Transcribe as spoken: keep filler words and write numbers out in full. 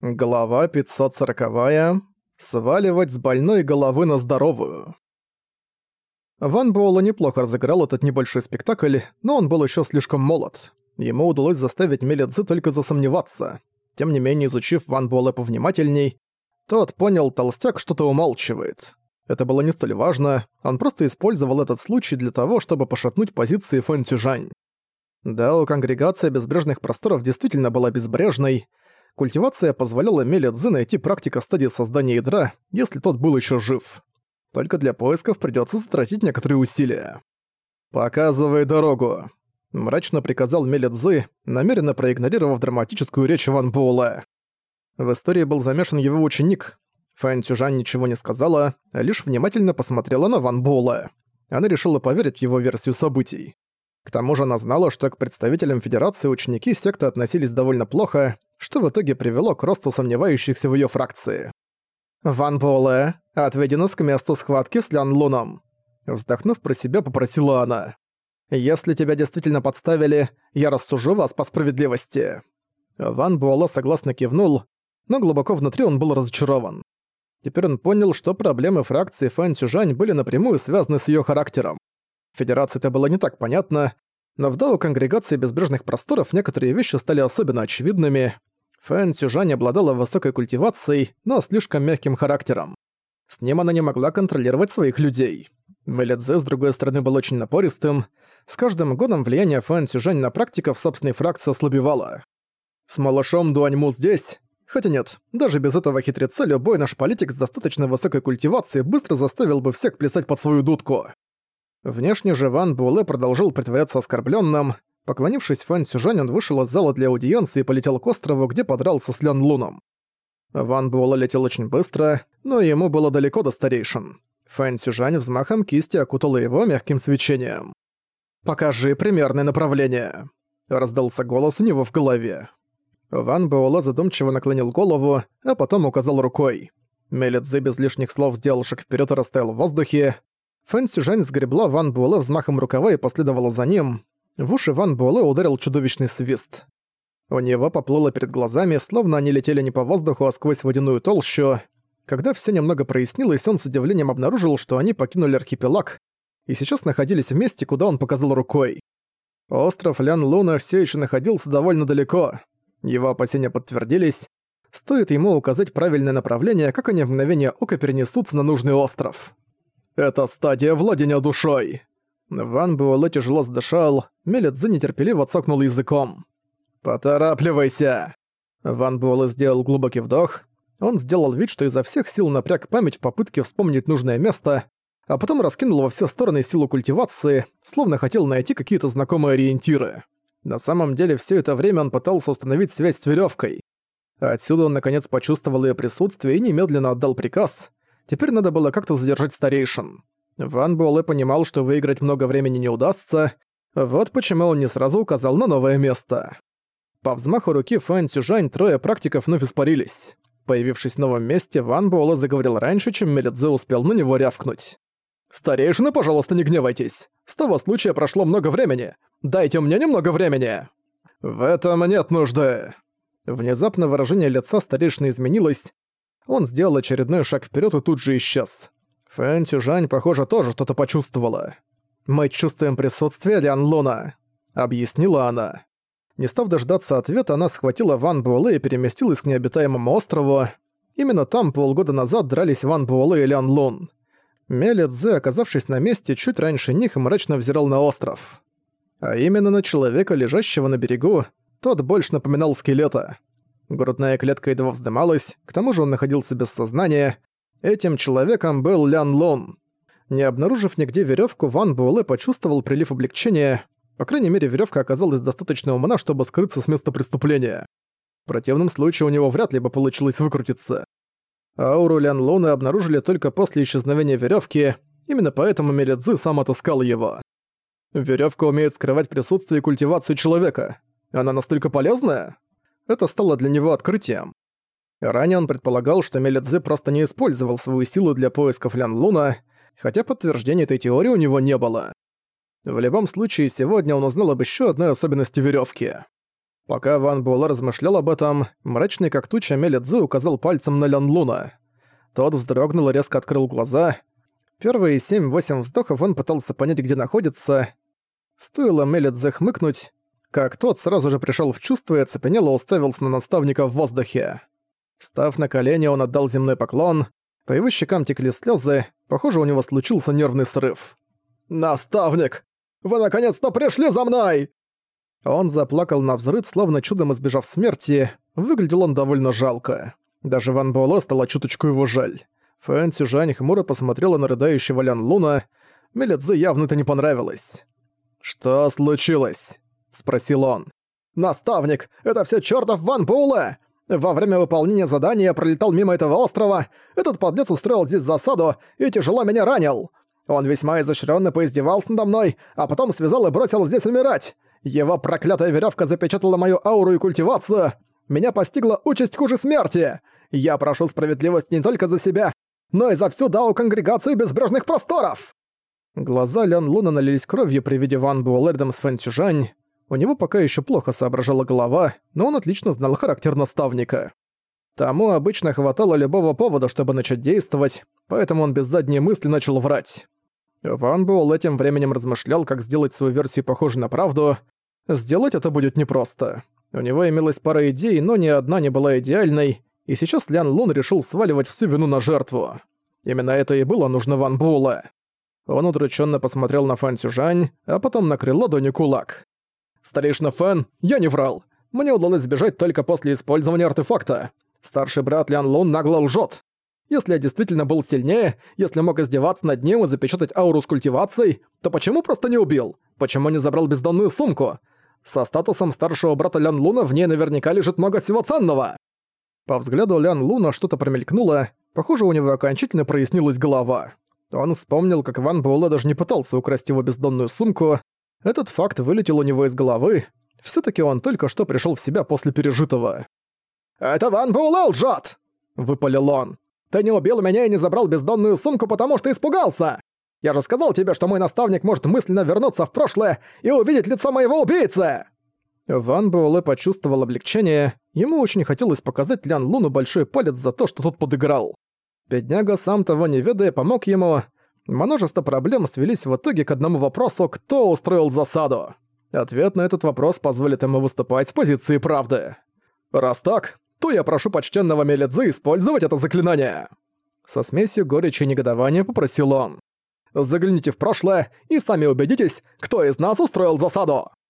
Глава пятьсот сороковая. Сваливать с больной головы на здоровую. Ван Буэлэ неплохо разыграл этот небольшой спектакль, но он был еще слишком молод. Ему удалось заставить Меле Цзы только засомневаться. Тем не менее, изучив Ван Буэлэ повнимательней, тот понял, толстяк что-то умалчивает. Это было не столь важно, он просто использовал этот случай для того, чтобы пошатнуть позиции Фэн Цюжань. Да, у конгрегации безбрежных просторов действительно была безбрежной. Культивация позволяла Меле Цзы найти практика стадии создания ядра, если тот был еще жив. Только для поисков придется затратить некоторые усилия. «Показывай дорогу», — мрачно приказал Меле Цзы, намеренно проигнорировав драматическую речь Ван Буэлэ. В истории был замешан его ученик. Фэн Цюжань ничего не сказала, а лишь внимательно посмотрела на Ван Буэлэ. Она решила поверить в его версию событий. К тому же она знала, что к представителям Федерации ученики секты относились довольно плохо, что в итоге привело к росту сомневающихся в её фракции. «Ван Буэлэ, отведи нас к месту схватки с Лян Луном», вздохнув про себя, попросила она. «Если тебя действительно подставили, я рассужу вас по справедливости». Ван Буэлэ согласно кивнул, но глубоко внутри он был разочарован. Теперь он понял, что проблемы фракции Фэн Цюжань были напрямую связаны с её характером. Федерации это было не так понятно, но в дао конгрегации безбрежных просторов некоторые вещи стали особенно очевидными. Фэн Цюжань обладала высокой культивацией, но слишком мягким характером. С ним она не могла контролировать своих людей. Меле Цзы, с другой стороны, был очень напористым. С каждым годом влияние Фэн Цюжань на практиков собственной фракции ослабевало. С малышом Дуаньму здесь... Хотя нет, даже без этого хитреца любой наш политик с достаточно высокой культивацией быстро заставил бы всех плясать под свою дудку. Внешне же Ван Буэлэ продолжил притворяться оскорблённым. Поклонившись Фэн Цюжань, он вышел из зала для аудиенции и полетел к острову, где подрался с Лян Луном. Ван Буэлэ летел очень быстро, но ему было далеко до старейшин. Фэн Цюжань взмахом кисти окутала его мягким свечением. «Покажи примерное направление», — раздался голос у него в голове. Ван Буэлэ задумчиво наклонил голову, а потом указал рукой. Меле Цзы без лишних слов сделал шаг вперед и растаял в воздухе. Фэн Цюжань сгребла Ван Буэлэ взмахом рукава и последовала за ним. В уши Ван Буэлэ ударил чудовищный свист. У него поплыло перед глазами, словно они летели не по воздуху, а сквозь водяную толщу. Когда все немного прояснилось, он с удивлением обнаружил, что они покинули архипелаг и сейчас находились в месте, куда он показал рукой. Остров Лян Луна все еще находился довольно далеко. Его опасения подтвердились. Стоит ему указать правильное направление, как они в мгновение ока перенесутся на нужный остров. «Это стадия владения душой!» Ван Буэлэ тяжело задышал, Меле Цзы нетерпеливо цокнул языком. «Поторапливайся!» Ван Буэлэ сделал глубокий вдох. Он сделал вид, что изо всех сил напряг память в попытке вспомнить нужное место, а потом раскинул во все стороны силу культивации, словно хотел найти какие-то знакомые ориентиры. На самом деле, все это время он пытался установить связь с веревкой. Отсюда он наконец почувствовал ее присутствие и немедленно отдал приказ. Теперь надо было как-то задержать старейшин. Ван Буэлэ понимал, что выиграть много времени не удастся, вот почему он не сразу указал на новое место. По взмаху руки Фэн Цюжань трое практиков вновь испарились. Появившись в новом месте, Ван Буэлэ заговорил раньше, чем Меле Цзы успел на него рявкнуть. «Старейшины, пожалуйста, не гневайтесь. С того случая прошло много времени. Дайте мне немного времени». «В этом нет нужды». Внезапно выражение лица старейшины изменилось. Он сделал очередной шаг вперед и тут же исчез. Фэн Цюжань, похоже, тоже что-то почувствовала. «Мы чувствуем присутствие Лян Луна», — объяснила она. Не став дождаться ответа, она схватила Ван Буэлэ и переместилась к необитаемому острову. Именно там полгода назад дрались Ван Буэлэ и Лян Лун. Меле Цзы, оказавшись на месте, чуть раньше них мрачно взирал на остров. А именно на человека, лежащего на берегу, тот больше напоминал скелета. Грудная клетка едва вздымалась, к тому же он находился без сознания. Этим человеком был Лян Лун. Не обнаружив нигде веревку, Ван Буэлэ почувствовал прилив облегчения. По крайней мере, веревка оказалась достаточно умна, чтобы скрыться с места преступления. В противном случае у него вряд ли бы получилось выкрутиться. Ауру Лян Луна обнаружили только после исчезновения веревки, именно поэтому Меле Цзы сам отыскал его. Веревка умеет скрывать присутствие и культивацию человека. Она настолько полезная? Это стало для него открытием. Ранее он предполагал, что Меле Цзы просто не использовал свою силу для поисков Лян Луна, хотя подтверждения этой теории у него не было. В любом случае, сегодня он узнал об еще одной особенности веревки. Пока Ван Буэлэ размышлял об этом, мрачный как туча Меле Цзы указал пальцем на Лян Луна. Тот вздрогнул и резко открыл глаза. Первые семь-восемь вздохов он пытался понять, где находится. Стоило Меле Цзэ хмыкнуть, как тот сразу же пришел в чувство и оцепенело уставился на наставника в воздухе. Встав на колени, он отдал земной поклон. По его щекам текли слезы. Похоже, у него случился нервный срыв. «Наставник! Вы наконец-то пришли за мной!» Он заплакал навзрыд, словно чудом избежав смерти. Выглядел он довольно жалко. Даже Ван Буэлэ стало чуточку его жаль. Фэн Цзюжань хмуро посмотрела на рыдающего Лян Луна. Меле Цзы явно это не понравилось. «Что случилось?» — спросил он. «Наставник, это все чертов Ван Буэлэ! Во время выполнения задания я пролетал мимо этого острова. Этот подлец устроил здесь засаду и тяжело меня ранил. Он весьма изощренно поиздевался надо мной, а потом связал и бросил здесь умирать. Его проклятая веревка запечатала мою ауру и культивацию. Меня постигла участь хуже смерти. Я прошу справедливости не только за себя, но и за всю Дао-конгрегацию безбрежных просторов!» Глаза Лян Луна налились кровью при виде Ван Буэлэ рядом с Фэн Цзюжань. У него пока еще плохо соображала голова, но он отлично знал характер наставника. Тому обычно хватало любого повода, чтобы начать действовать, поэтому он без задней мысли начал врать. Ван Буэлэ тем временем размышлял, как сделать свою версию похожей на правду. Сделать это будет непросто. У него имелась пара идей, но ни одна не была идеальной, и сейчас Лян Лун решил сваливать всю вину на жертву. Именно это и было нужно Ван Буэлэ. Он удрученно посмотрел на Фэн Цзюжань, а потом накрыл ладонью кулак. «Старейшина Фэн, я не врал. Мне удалось сбежать только после использования артефакта. Старший брат Лян Лун нагло лжет. Если я действительно был сильнее, если мог издеваться над ним и запечатать ауру с культивацией, то почему просто не убил? Почему не забрал бездонную сумку? Со статусом старшего брата Лян Луна в ней наверняка лежит много всего ценного». По взгляду Лян Луна что-то промелькнуло, похоже, у него окончательно прояснилась голова. Он вспомнил, как Ван Буэлэ даже не пытался украсть его бездонную сумку. Этот факт вылетел у него из головы. Всё-таки он только что пришёл в себя после пережитого. «Это Ван Буэлэ лжёт!» — выпалил он. «Ты не убил меня и не забрал бездонную сумку, потому что испугался! Я же сказал тебе, что мой наставник может мысленно вернуться в прошлое и увидеть лицо моего убийцы!» Ван Буэлэ почувствовал облегчение. Ему очень хотелось показать Лян Луну большой палец за то, что тот подыграл. Бедняга, сам того не ведая, помог ему. Множество проблем свелись в итоге к одному вопросу: кто устроил засаду? Ответ на этот вопрос позволит ему выступать с позиции правды. «Раз так, то я прошу почтенного Меле Цзы использовать это заклинание!» Со смесью горечи и негодования попросил он. «Загляните в прошлое и сами убедитесь, кто из нас устроил засаду!»